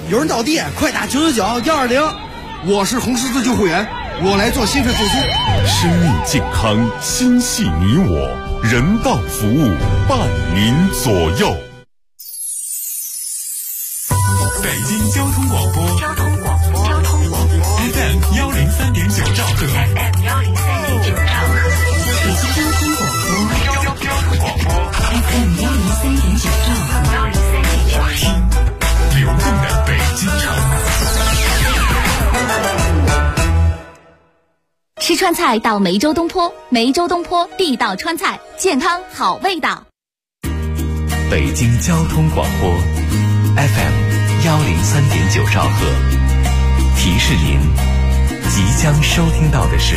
有人倒地，快打999-120。 我是红十字救护员，我来做心肺复苏。 生命健康，心系你我，人道服务伴您左右。北京交通广播FM 103.9兆赫， 北京交通广播 FM 103.9兆赫， 听流动的北京城。 吃川菜到梅州东坡，梅州东坡地道川菜，健康好味道。 北京交通广播 FM 103.9兆赫，提示您即将收听到的是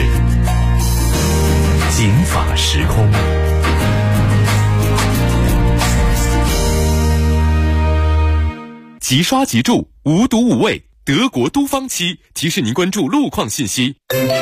警法时空。 即刷即住，无毒无味，德国都芳漆提示您关注路况信息。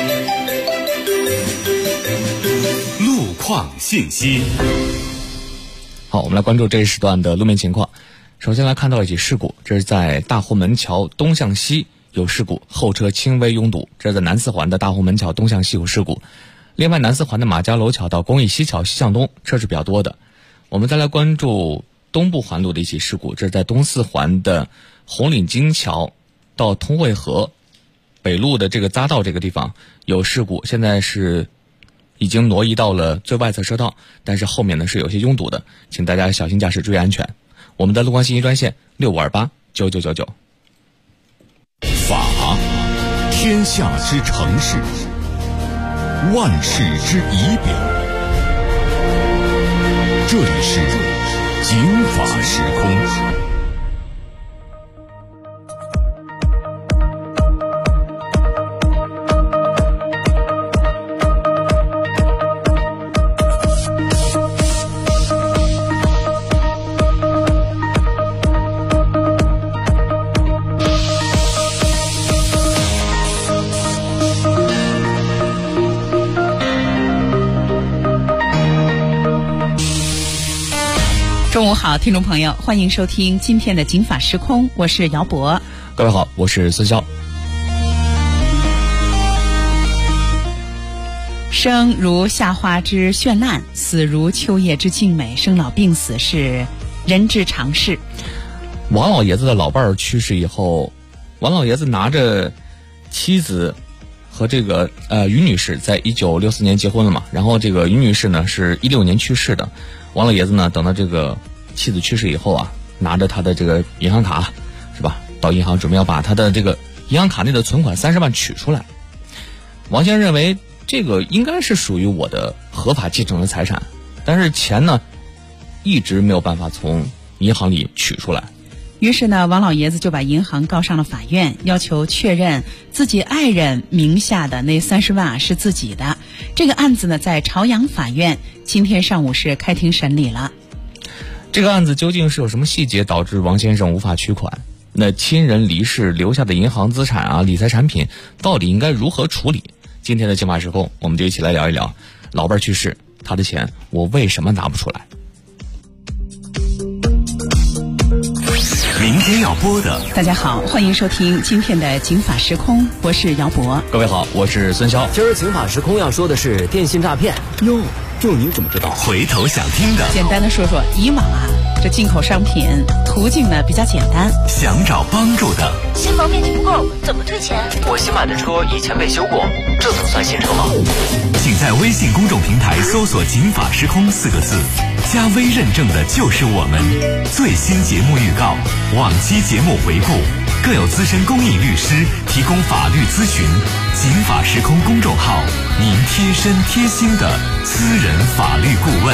路况信息。 好，我们来关注这一时段的路面情况。首先来看到一起事故，这是在大红门桥东向西有事故，后车轻微拥堵。这是在南四环的大红门桥东向西有事故。另外，南四环的马家楼桥到公益西桥西向东车是比较多的。我们再来关注东部环路的一起事故，这是在东四环的红岭金桥到通惠河北路的这个匝道这个地方有事故，现在是已经挪移到了最外侧车道，但是后面呢是有些拥堵的，请大家小心驾驶，注意安全。我们的路况信息专线6528-9999。 法，天下之城市，万事之仪表。这里是警法时空。 中午好，听众朋友，欢迎收听今天的警法时空，我是姚博。 各位好，我是孙潇。 生如夏花之绚烂，死如秋叶之静美，生老病死是人之常事。 王老爷子的老伴儿去世以后，王老爷子拿着妻子和这个于女士在1964年结婚了嘛，然后这个于女士呢是16年去世的。王老爷子呢等到这个妻子去世以后啊，拿着他的这个银行卡是吧，到银行准备要把他的这个银行卡内的存款30万取出来。王先生认为这个应该是属于我的合法继承的财产，但是钱呢一直没有办法从银行里取出来。 于是呢，王老爷子就把银行告上了法院，要求确认自己爱人名下的那30万是自己的。这个案子呢，在朝阳法院今天上午是开庭审理了。 这个案子究竟是有什么细节导致王先生无法取款？那亲人离世留下的银行资产啊、理财产品到底应该如何处理？今天的警法时空，我们就一起来聊一聊。老伴去世，他的钱我为什么拿不出来？ 明天要播的， 大家好，欢迎收听今天的警法时空，我是姚博。 各位好，我是孙潇。 今儿警法时空要说的是电信诈骗哟，就你怎么知道？ 回头想听的， 简单的说说，以往啊，这进口商品途径呢比较简单， 想找帮助的， 新房面积不够，怎么退钱？ 我新买的车以前被修过，这怎么算新车吗？ 请在微信公众平台搜索警法时空4个字，加微认证的就是我们。最新节目预告，往期节目回顾，更有资深公益律师提供法律咨询。警法时空公众号，您贴身贴心的私人法律顾问。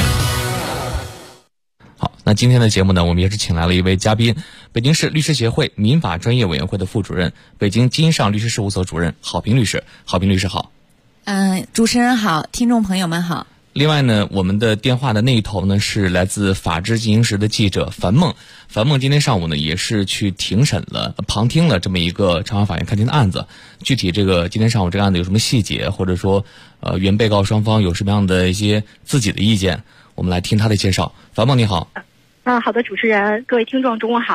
好，那今天的节目呢，我们也是请来了一位嘉宾，北京市律师协会民法专业委员会的副主任，北京金上律师事务所主任郝平律师。郝平律师好。 主持人好，听众朋友们好。 另外呢，我们的电话的那一头呢是来自法制进行时的记者樊梦。樊梦今天上午呢也是去旁听了这么一个朝阳法院开庭的案子。具体这个今天上午这个案子有什么细节，或者说原被告双方有什么样的一些自己的意见，我们来听他的介绍。樊梦你好。 好的，主持人，各位听众中午好。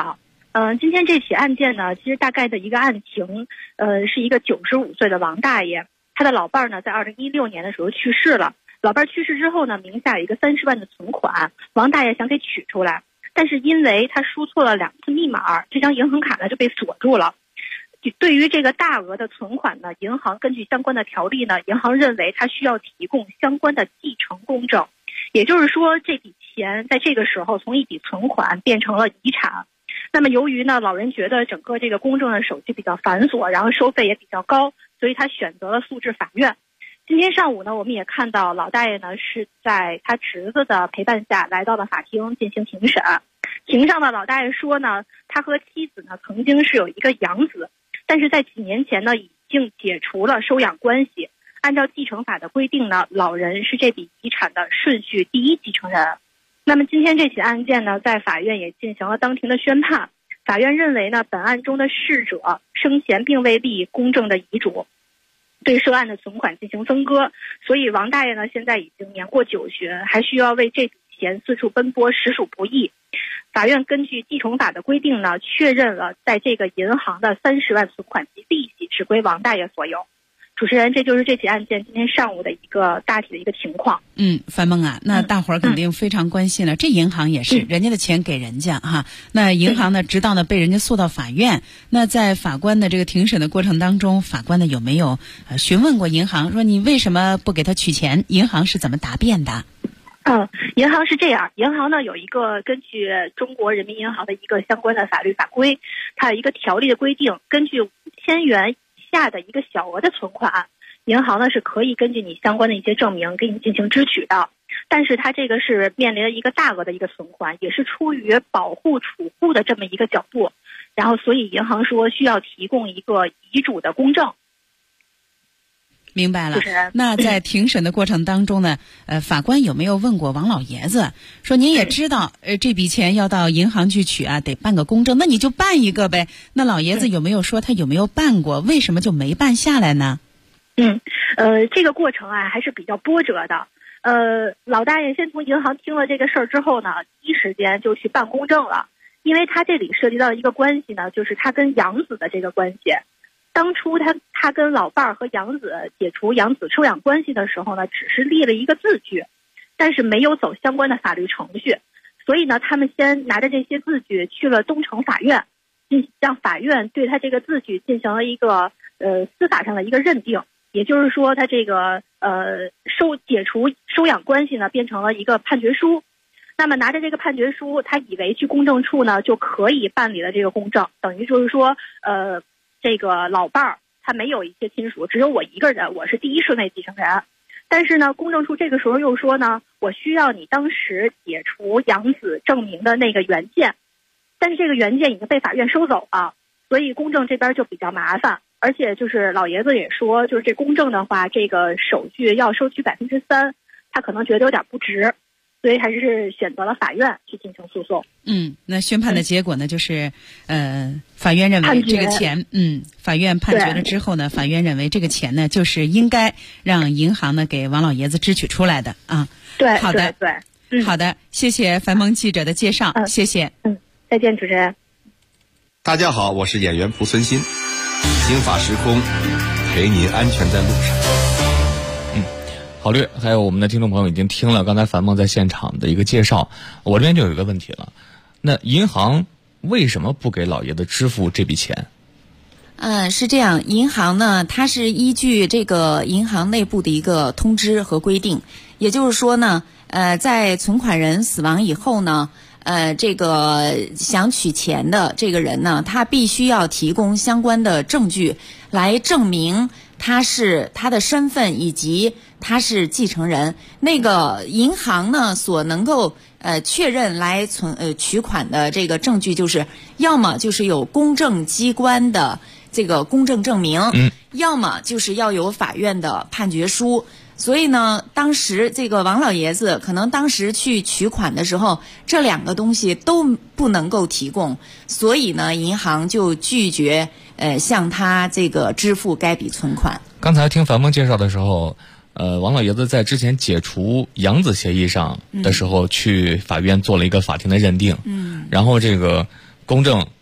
今天这起案件呢，其实大概的一个案情，是一个95岁的王大爷，他的老伴儿呢在2016年的时候去世了。老伴儿去世之后呢，名下有一个30万的存款，王大爷想给取出来，但是因为他输错了2次密码，这张银行卡呢就被锁住了。对于这个大额的存款呢，银行根据相关的条例呢，银行认为他需要提供相关的继承公证，也就是说这笔钱在这个时候从一笔存款变成了遗产。那么由于呢老人觉得整个这个公证的手续比较繁琐，然后收费也比较高，所以他选择了诉至法院。今天上午呢，我们也看到老大爷呢是在他侄子的陪伴下来到了法庭进行庭审。庭上的老大爷说呢，他和妻子呢曾经是有一个养子，但是在几年前呢已经解除了收养关系。按照继承法的规定呢，老人是这笔遗产的顺序第一继承人。那么今天这起案件呢，在法院也进行了当庭的宣判。法院认为呢，本案中的逝者生前并未立公证的遗嘱，对涉案的存款进行分割，所以王大爷呢现在已经年过90，还需要为这笔钱四处奔波，实属不易。法院根据继承法的规定呢，确认了在这个银行的30万存款及利息是归王大爷所有。主持人，这就是这起案件今天上午的一个大体的一个情况。 樊梦啊，那大伙儿肯定非常关心了。这银行也是人家的钱给人家哈，那银行呢，直到呢被人家诉到法院。那在法官的这个庭审的过程当中，法官呢有没有询问过银行，说你为什么不给他取钱？银行是怎么答辩的？ 银行是这样，银行呢有一个根据中国人民银行的一个相关的法律法规，它有一个条例的规定，根据5000元下的一个小额的存款，银行呢是可以根据你相关的一些证明给你进行支取的。但是它这个是面临了一个大额的一个存款，也是出于保护储户的这么一个角度，然后所以银行说需要提供一个遗嘱的公证。 明白了。那在庭审的过程当中呢，法官有没有问过王老爷子，说您也知道，这笔钱要到银行去取啊，得办个公证，那你就办一个呗。那老爷子有没有说他有没有办过？为什么就没办下来呢？ 这个过程啊还是比较波折的。老大爷先从银行听了这个事儿之后呢，第一时间就去办公证了，因为他这里涉及到一个关系呢，就是他跟养子的这个关系。当初他跟老伴儿和养子解除养子收养关系的时候呢，只是立了一个字据，但是没有走相关的法律程序，所以呢，他们先拿着这些字据去了东城法院，让法院对他这个字据进行了一个司法上的一个认定，也就是说，他这个解除收养关系呢，变成了一个判决书。那么拿着这个判决书，他以为去公证处呢就可以办理了这个公证，等于就是说，这个老伴儿他没有一些亲属，只有我一个人，我是第一顺位继承人。但是呢，公证处这个时候又说呢，我需要你当时解除养子证明的那个原件，但是这个原件已经被法院收走了，所以公证这边就比较麻烦。而且就是老爷子也说，就是这公证的话，这个手续要收取3%，他可能觉得有点不值，所以还是选择了法院去进行诉讼。 那宣判的结果呢，就是法院认为这个钱，法院判决了之后呢，法院认为这个钱呢，就是应该让银行呢给王老爷子支取出来的啊。 对， 好的， 对， 好的，谢谢樊蒙记者的介绍，谢谢。 再见，主持人。 大家好，我是演员蒲存昕，刑法时空，陪您安全在路上。 郝律，还有我们的听众朋友已经听了刚才樊蒙在现场的一个介绍，我这边就有一个问题了，那银行为什么不给老爷子支付这笔钱？ 是这样，银行呢，它是依据这个银行内部的一个通知和规定，也就是说呢，在存款人死亡以后呢，这个想取钱的这个人呢，他必须要提供相关的证据来证明他的身份以及他是继承人。那个银行呢所能够确认来取款的这个证据，就是要么就是有公证机关的这个公证证明，要么就是要有法院的判决书。所以呢，当时这个王老爷子可能当时去取款的时候，这两个东西都不能够提供，所以呢，银行就拒绝向他这个支付该笔存款。 刚才听樊蒙介绍的时候，王老爷子在之前解除养子协议上的时候，去法院做了一个法庭的认定，然后这个公证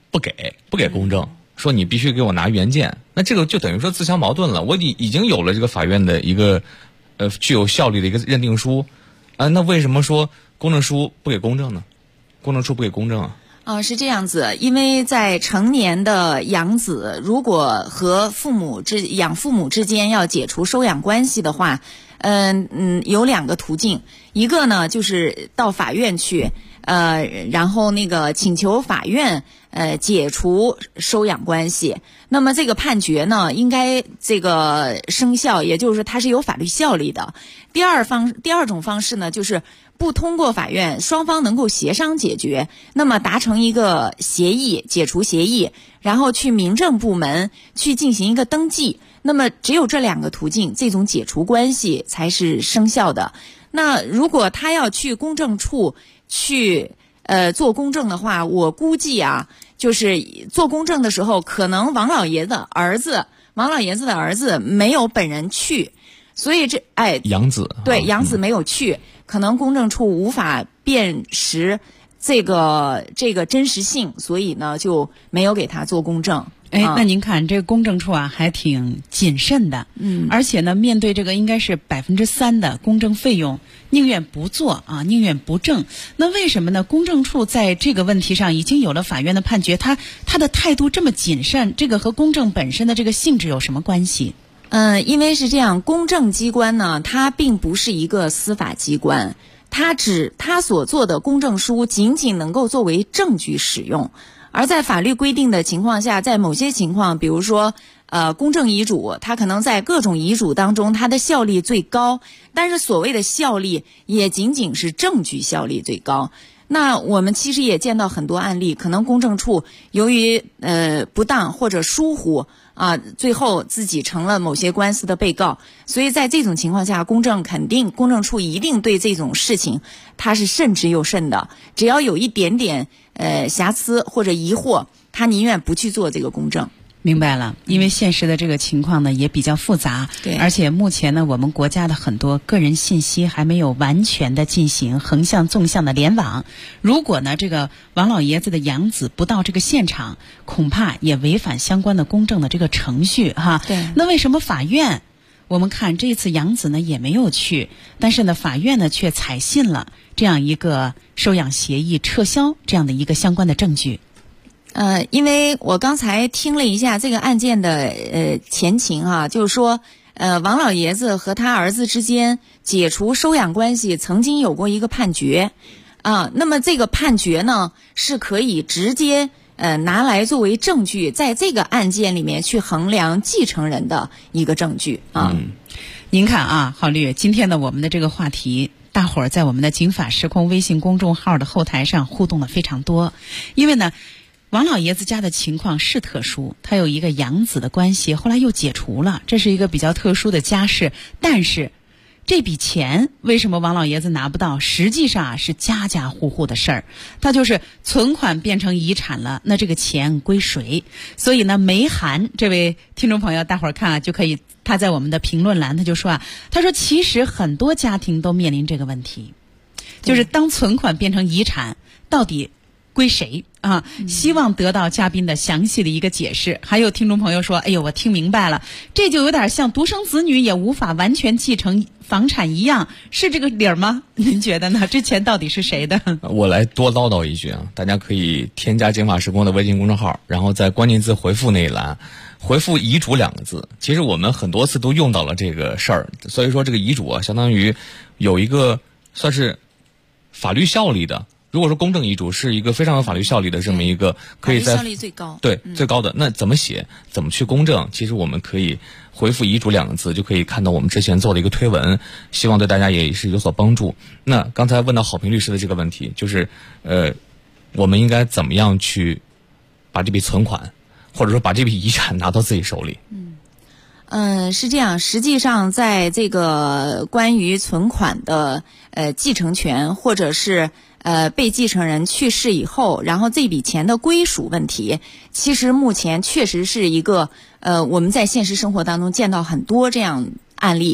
不给公证，说你必须给我拿原件，那这个就等于说自相矛盾了。我已经有了这个法院的一个具有效力的一个认定书那为什么说公证书不给公证呢？公证书不给公证是这样子，因为在成年的养子如果和养父母之间要解除收养关系的话，有2个途径，一个呢就是到法院去，然后请求法院解除收养关系。那么这个判决呢，应该生效，也就是说它是有法律效力的。第二种方式呢，就是不通过法院，双方能够协商解决，那么达成一个协议，解除协议，然后去民政部门去进行一个登记。那么只有这2个途径，这种解除关系才是生效的。那如果他要去公证处去做公证的话，我估计就是做公证的时候，可能王老爷子的儿子没有本人去，所以养子养子没有去，可能公证处无法辨识这个真实性，所以呢就没有给他做公证。 那您看这个公证处还挺谨慎的，而且呢，面对这个应该是3%的公证费用，宁愿不做宁愿不证。那为什么呢？公证处在这个问题上已经有了法院的判决，他的态度这么谨慎，这个和公证本身的这个性质有什么关系？ 因为是这样，公证机关呢，它并不是一个司法机关，它所做的公证书仅仅能够作为证据使用。而在法律规定的情况下，在某些情况，比如说公证遗嘱，它可能在各种遗嘱当中它的效力最高，但是所谓的效力也仅仅是证据效力最高。那我们其实也见到很多案例，可能公证处由于不当或者疏忽最后自己成了某些官司的被告，所以在这种情况下，公证处一定对这种事情它是慎之又慎的，只要有一点点瑕疵或者疑惑，他宁愿不去做这个公证。 明白了，因为现实的这个情况呢也比较复杂， 对， 而且目前呢我们国家的很多个人信息还没有完全的进行横向纵向的联网。如果呢这个王老爷子的养子不到这个现场，恐怕也违反相关的公证的这个程序对， 那为什么法院我们看这次养子呢也没有去，但是呢法院呢却采信了这样一个收养协议撤销这样的一个相关的证据？ 因为我刚才听了一下这个案件的前情就是说王老爷子和他儿子之间解除收养关系曾经有过一个判决那么这个判决呢是可以直接拿来作为证据，在这个案件里面去衡量继承人的一个证据您看郝律，今天呢我们的这个话题，大伙儿在我们的警法时空微信公众号的后台上互动了非常多。因为呢王老爷子家的情况是特殊，他有一个养子的关系，后来又解除了，这是一个比较特殊的家事。但是这笔钱为什么王老爷子拿不到？实际上是家家户户的事儿，他就是存款变成遗产了，那这个钱归谁？所以呢，梅涵这位听众朋友，大伙儿看就可以，他在我们的评论栏他就说他说其实很多家庭都面临这个问题，就是当存款变成遗产，到底归谁希望得到嘉宾的详细的一个解释。还有听众朋友说，哎呦，我听明白了，这就有点像独生子女也无法完全继承房产一样，是这个理儿吗？您觉得呢？这钱到底是谁的？ 我来多唠叨一句大家可以添加警法时空的微信公众号，然后在关键字回复那一栏回复遗嘱2个字。其实我们很多次都用到了这个事儿，所以说这个遗嘱相当于有一个算是法律效力的。如果说公证遗嘱是一个非常有法律效力的这么一个，可以在法律效力最高， 对最高的，那怎么写，怎么去公证？其实我们可以回复遗嘱2个字，就可以看到我们之前做的一个推文，希望对大家也是有所帮助。那刚才问到郝平律师的这个问题，就是我们应该怎么样去把这笔存款，或者说把这笔遗产拿到自己手里？ 是这样，实际上在这个关于存款的继承权，或者是被继承人去世以后，然后这笔钱的归属问题，其实目前确实是一个我们在现实生活当中见到很多这样案例。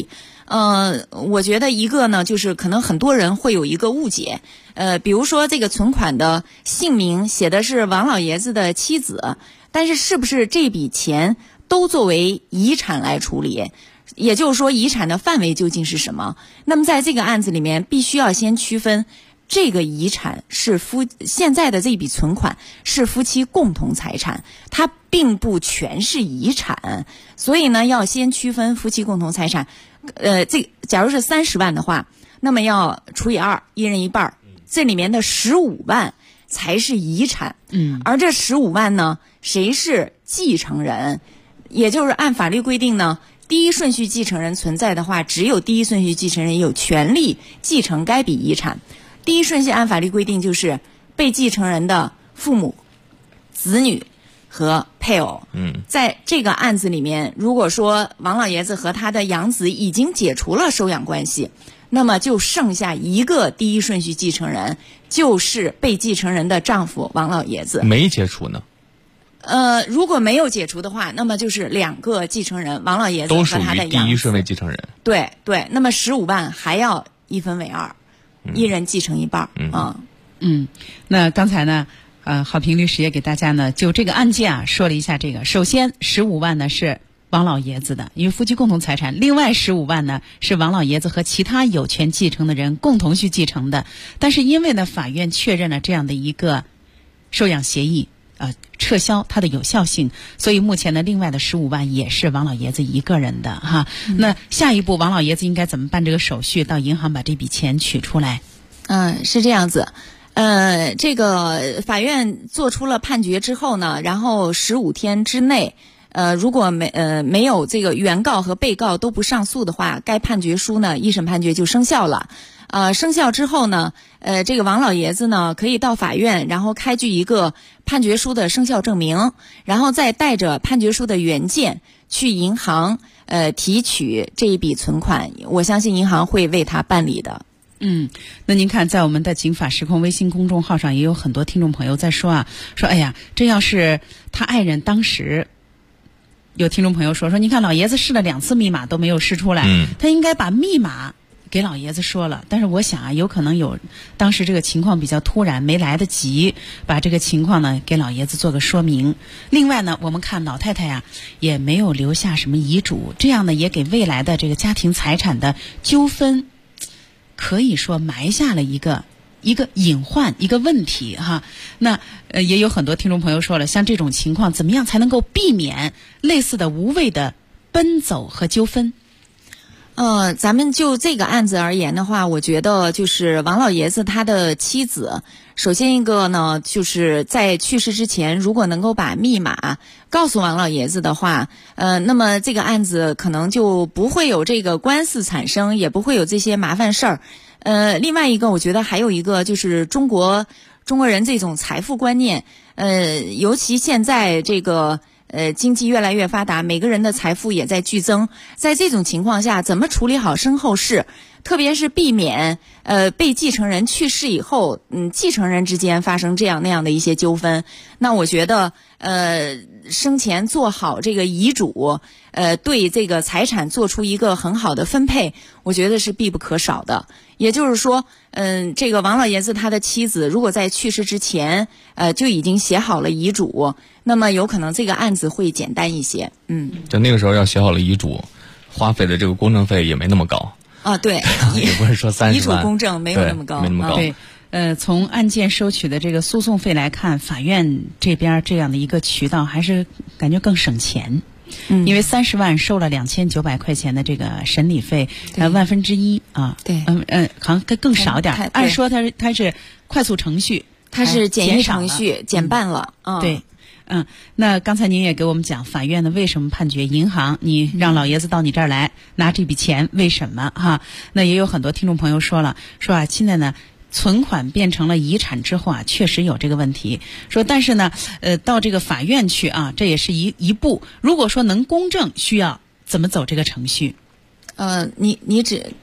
我觉得一个呢，就是可能很多人会有一个误解，比如说这个存款的姓名写的是王老爷子的妻子，但是是不是这笔钱都作为遗产来处理？也就是说，遗产的范围究竟是什么？那么在这个案子里面，必须要先区分。这个遗产是现在的这笔存款是夫妻共同财产，它并不全是遗产，所以呢，要先区分夫妻共同财产。假如是30万的话，那么要除以2，一人一半，这里面的15万才是遗产。而这15万呢，谁是继承人？也就是按法律规定呢，第一顺序继承人存在的话，只有第一顺序继承人有权利继承该笔遗产。第一顺序按法律规定就是被继承人的父母、子女和配偶。在这个案子里面，如果说王老爷子和他的养子已经解除了收养关系，那么就剩下一个第一顺序继承人，就是被继承人的丈夫王老爷子。 没解除呢？ 如果没有解除的话，那么就是2个继承人，王老爷子和他的养子都属于第一顺位继承人。 对，那么15万还要1分为2。一人继承一半。 那刚才呢，郝平律师也给大家呢就这个案件啊说了一下这个。首先15万呢是王老爷子的，因为夫妻共同财产；另外15万呢是王老爷子和其他有权继承的人共同去继承的。但是因为呢法院确认了这样的一个收养协议，撤销它的有效性，所以目前呢另外的15万也是王老爷子一个人的哈。那下一步王老爷子应该怎么办这个手续，到银行把这笔钱取出来？ 是这样子。这个法院做出了判决之后呢，然后15天之内，如果没有这个原告和被告都不上诉的话，该判决书呢一审判决就生效了。生效之后呢，这个王老爷子呢可以到法院，然后开具一个判决书的生效证明，然后再带着判决书的原件去银行提取这一笔存款。我相信银行会为他办理的。 那您看，在我们的警法时空微信公众号上，也有很多听众朋友在说哎呀，这要是他爱人当时。有听众朋友说，你看老爷子试了2次密码都没有试出来，他应该把密码给老爷子说了。但是我想有可能有当时这个情况比较突然，没来得及把这个情况呢给老爷子做个说明。另外呢，我们看老太太也没有留下什么遗嘱，这样呢也给未来的这个家庭财产的纠纷可以说埋下了一个隐患，一个问题哈。那也有很多听众朋友说了，像这种情况怎么样才能够避免类似的无谓的奔走和纠纷？ 咱们就这个案子而言的话，我觉得就是王老爷子他的妻子，首先一个呢，就是在去世之前，如果能够把密码告诉王老爷子的话，那么这个案子可能就不会有这个官司产生，也不会有这些麻烦事儿。另外一个，我觉得还有一个就是中国人这种财富观念，尤其现在这个经济越来越发达，每个人的财富也在剧增。在这种情况下，怎么处理好身后事，特别是避免被继承人去世以后，继承人之间发生这样那样的一些纠纷。那我觉得生前做好这个遗嘱，对这个财产做出一个很好的分配，我觉得是必不可少的。也就是说，这个王老爷子他的妻子如果在去世之前，就已经写好了遗嘱，那么有可能这个案子会简单一些。 就那个时候要写好了遗嘱，花费的这个公证费也没那么高。 对， 也不是说30万。 遗嘱公证没有那么高， 没那么高。 对。从案件收取的这个诉讼费来看，法院这边这样的一个渠道还是感觉更省钱。因为30万收了2900块钱的这个审理费，1/1000啊。 对。 好像更少点。按说它是快速程序， 它是简易程序，减半了。 对。那刚才您也给我们讲，法院呢为什么判决银行你让老爷子到你这儿来拿这笔钱，为什么哈？那也有很多听众朋友说现在呢存款变成了遗产之后确实有这个问题。但是呢到这个法院去这也是一步。如果说能公证，需要怎么走这个程序？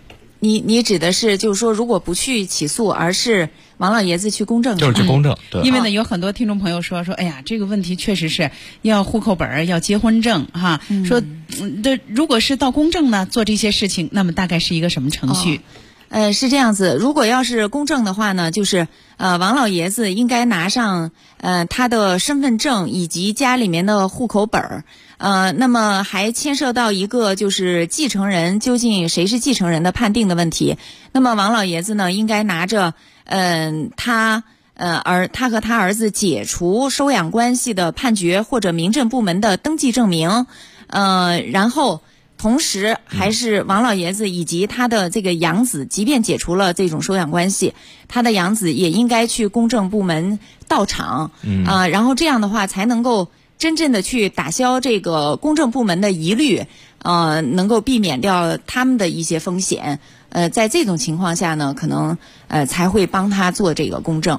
你指的是就是说，如果不去起诉，而是王老爷子去公证， 就是去公证。对， 因为呢，有很多听众朋友说，哎呀，这个问题确实是要户口本、要结婚证哈。说，如果是到公证呢，做这些事情，那么大概是一个什么程序？ 是这样子，如果要是公证的话呢，就是王老爷子应该拿上他的身份证以及家里面的户口本那么还牵涉到一个就是继承人究竟谁是继承人的判定的问题。那么王老爷子呢，应该拿着他和他儿子解除收养关系的判决或者民政部门的登记证明，然后同时还是王老爷子以及他的这个养子，即便解除了这种收养关系，他的养子也应该去公证部门到场，然后这样的话才能够真正的去打消这个公证部门的疑虑，能够避免掉他们的一些风险。在这种情况下呢，可能才会帮他做这个公证。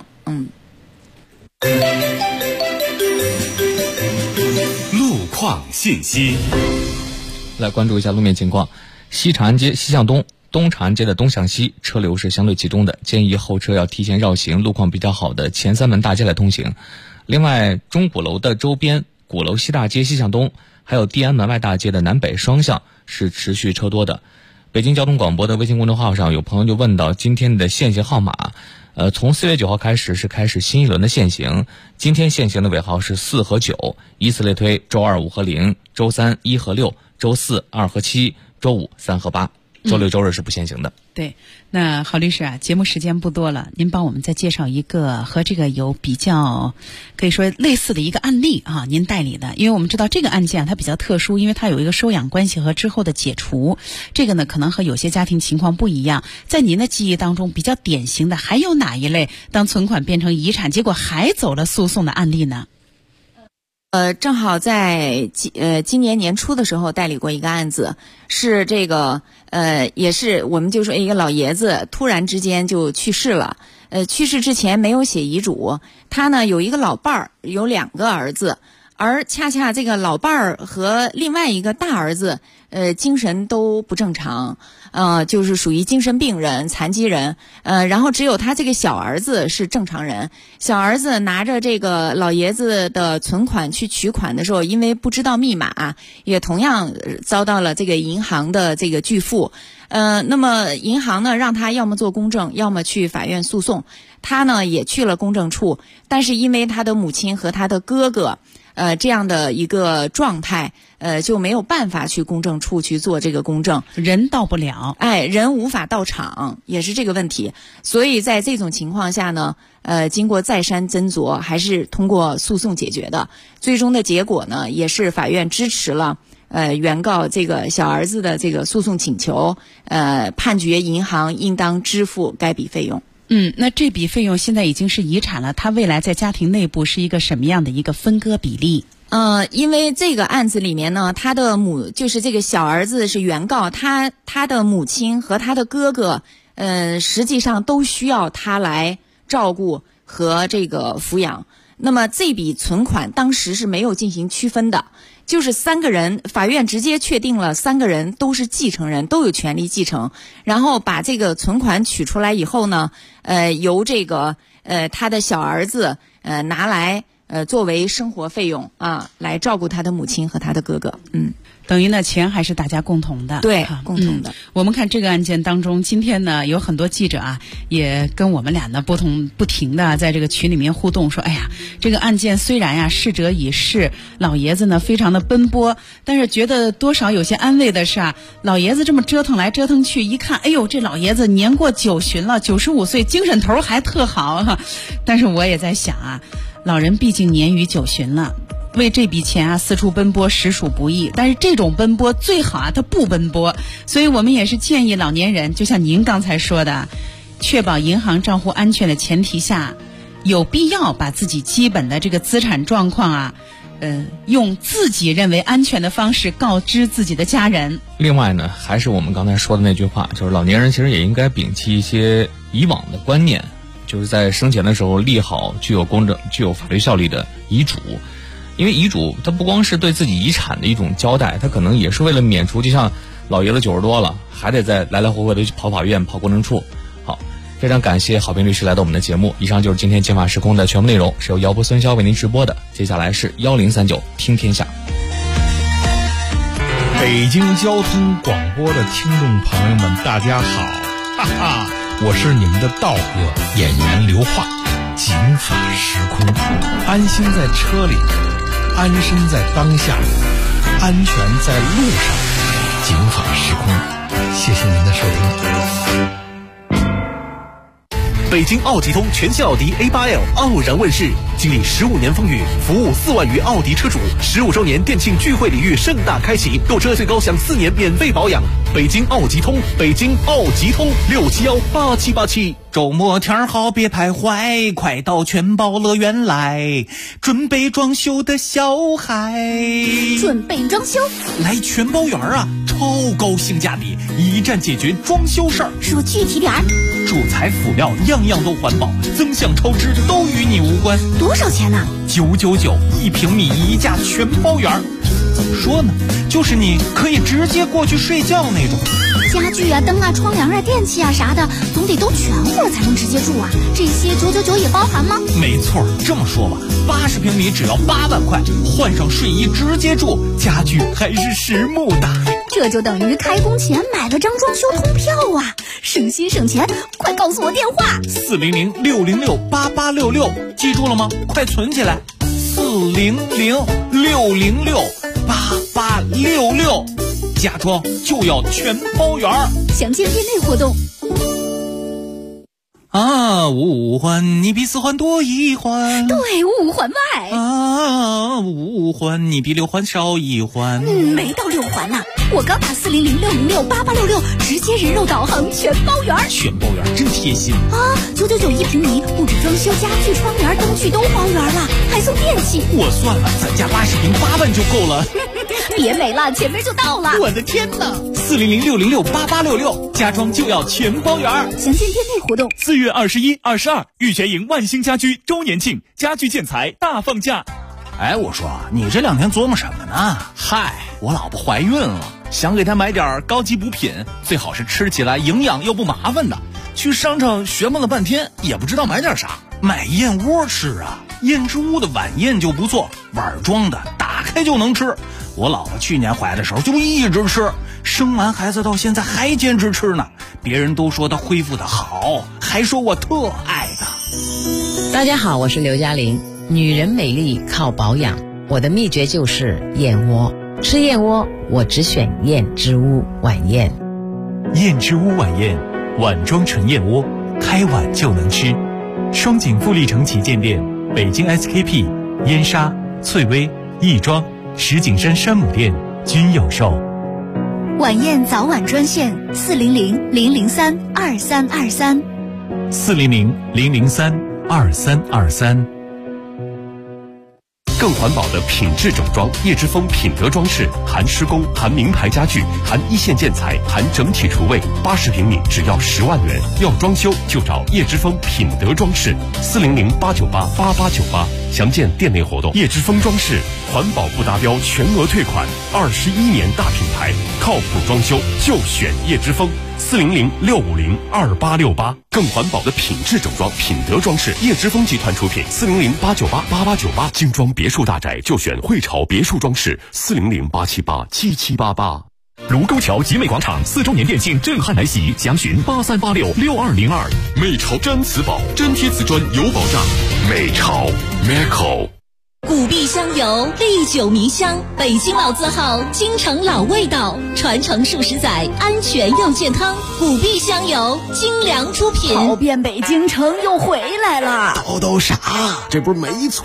路况信息。 来关注一下路面情况，西长安街西向东、东长安街的东向西车流是相对集中的，建议后车要提前绕行路况比较好的前三门大街来通行。另外，钟鼓楼的周边、鼓楼西大街西向东，还有地安门外大街的南北双向是持续车多的。北京交通广播的微信公众号上有朋友就问到今天的限行号码，从4月9号开始是开始新一轮的限行，今天限行的尾号是4和9，依次类推周2、5和0，周3、1和6，周4、2和7，周5、3和8，周6、周日是不限行的。 对，那郝律师啊，节目时间不多了，您帮我们再介绍一个和这个有比较可以说类似的一个案例啊，您代理的。因为我们知道这个案件它比较特殊，因为它有一个收养关系和之后的解除，这个呢可能和有些家庭情况不一样。在您的记忆当中，比较典型的还有哪一类当存款变成遗产，结果还走了诉讼的案例呢？ 正好在今年年初的时候代理过一个案子，是这个也是我们就说一个老爷子突然之间就去世了，去世之前没有写遗嘱，他呢有一个老伴儿，有2个儿子，而恰恰这个老伴儿和另外一个大儿子精神都不正常，就是属于精神病人、残疾人，然后只有他这个小儿子是正常人。小儿子拿着这个老爷子的存款去取款的时候，因为不知道密码，也同样遭到了这个银行的这个拒付。那么银行呢让他要么做公证，要么去法院诉讼。他呢也去了公证处，但是因为他的母亲和他的哥哥这样的一个状态，就没有办法去公证处去做这个公证， 人到不了， 人无法到场，也是这个问题。所以在这种情况下呢，经过再三斟酌，还是通过诉讼解决的。最终的结果呢，也是法院支持了原告这个小儿子的这个诉讼请求，判决银行应当支付该笔费用。 那这笔费用现在已经是遗产了，他未来在家庭内部是一个什么样的一个分割比例？ 因为这个案子里面呢，他的就是这个小儿子是原告，他的母亲和他的哥哥，实际上都需要他来照顾和这个抚养。那么这笔存款当时是没有进行区分的，就是3个人，法院直接确定了3个人都是继承人，都有权利继承。然后把这个存款取出来以后呢，由这个他的小儿子拿来作为生活费用来照顾他的母亲和他的哥哥。 等于呢钱还是大家共同的。 对，共同的。 我们看这个案件当中，今天呢有很多记者也跟我们俩呢不停的在这个群里面互动，说哎呀，这个案件虽然逝者已逝，老爷子呢非常的奔波，但是觉得多少有些安慰的是老爷子这么折腾来折腾去，一看哎呦这老爷子年过90旬了，95岁，精神头还特好但是我也在想老人毕竟年逾90旬了，为这笔钱四处奔波实属不易，但是这种奔波最好他不奔波。所以我们也是建议老年人，就像您刚才说的，确保银行账户安全的前提下，有必要把自己基本的这个资产状况用自己认为安全的方式告知自己的家人。 另外呢，还是我们刚才说的那句话，就是老年人其实也应该摒弃一些以往的观念，就是在生前的时候立好具有公正、具有法律效力的遗嘱。因为遗嘱它不光是对自己遗产的一种交代，它可能也是为了免除，就像老爷子90多了，还得再来来回回的去跑法院、跑公证处。好，非常感谢郝斌律师来到我们的节目。以上就是今天金法时空的全部内容，是由姚波孙潇为您直播的。接下来是1039听天下。 北京交通广播的听众朋友们，大家好，哈哈，我是你们的道哥演员刘化。警法时空，安心在车里，安身在当下，安全在路上。警法时空，谢谢您的收听。 北京奥吉通全新奥迪 A8L 傲然问世，经历15年风雨，服务4万余奥迪车主，15周年店庆聚会礼遇盛大开启，购车最高享4年免费保养。北京奥吉通，北京奥吉通6718787。 周末天好别徘徊，快到全宝乐园来，准备装修的小孩。 准备装修？ 来全宝园啊，超高性价比，一站解决装修事儿。 说具体点儿。 主材辅料样样都环保，增项超支都与你无关。 多少钱呢 ？9991平米1价全包圆。怎么说呢？就是你可以直接过去睡觉那种。 家具啊、灯啊、窗帘啊、电器啊啥的，总得都全乎才能直接住啊。这些999也包含吗？ 没错，这么说吧，80平米只要8万块，换上睡衣直接住，家具还是实木的。 这就等于开工前买了张装修通票啊，省心省钱。快告诉我电话 ：400-606-8866，记住了吗？快存起来，400-606-8866，家装就要全包圆。 详见店内活动。 啊，五环你比4环多1环， 对，5环外。 啊，5环你比6环少1环。 没到6环呢，我刚打400-606-8866，直接人肉导航全包圆。 全包圆真贴心啊！9991平米，不止装修，家具、窗帘、灯具都包圆了，还送电器。 我算了，咱家80平8万就够了。 别美了，前面就到了。 我的天哪！400-606-8866，家装就要全包圆。 详见店内活动。 4月21、22，玉泉营万兴家居周年庆，家具建材大放价。 哎，我说你这2天琢磨什么呢？嗨，我老婆怀孕了，想给她买点高级补品，最好是吃起来营养又不麻烦的。去商场学摸了半天，也不知道买点啥。买燕窝吃啊，燕之屋的晚宴就不错，碗装的，打开就能吃。我老婆去年怀的时候就一直吃，生完孩子到现在还坚持吃呢。别人都说她恢复的好，还说我特爱她。 大家好，我是刘嘉玲。女人美丽靠保养，我的秘诀就是燕窝。吃燕窝，我只选燕之屋晚宴。 燕之屋晚宴，碗装纯燕窝，开碗就能吃。双井富力城旗舰店、北京 SKP、燕莎、翠微、亦庄、石景山山姆店均有售。 晚宴早晚专线400-003-2323。 400-003-2323。 更环保的品质整装，叶之峰品德装饰，含施工，含名牌家具，含一线建材，含整体厨卫，80平米只要10万元。要装修就找叶之峰品德装饰，400-898-8898。详见店内活动。叶之峰装饰，环保不达标全额退款，21年大品牌，靠谱装修就选叶之峰。400-650-2868，更环保的品质整装，品德装饰，叶之峰集团出品。400-898-8898，精装别墅大宅就选汇潮别墅装饰。400-878-7788。卢沟桥集美广场4周年店庆震撼来袭，详询83866202。美潮毡瓷宝，粘贴瓷砖有保障。美潮 Meco。 古壁香油，历久弥香，北京老字号，京城老味道，传承数十载，安全又健康。古壁香油，精良出品。 跑遍北京城又回来了。 叨叨啥？这不是没错。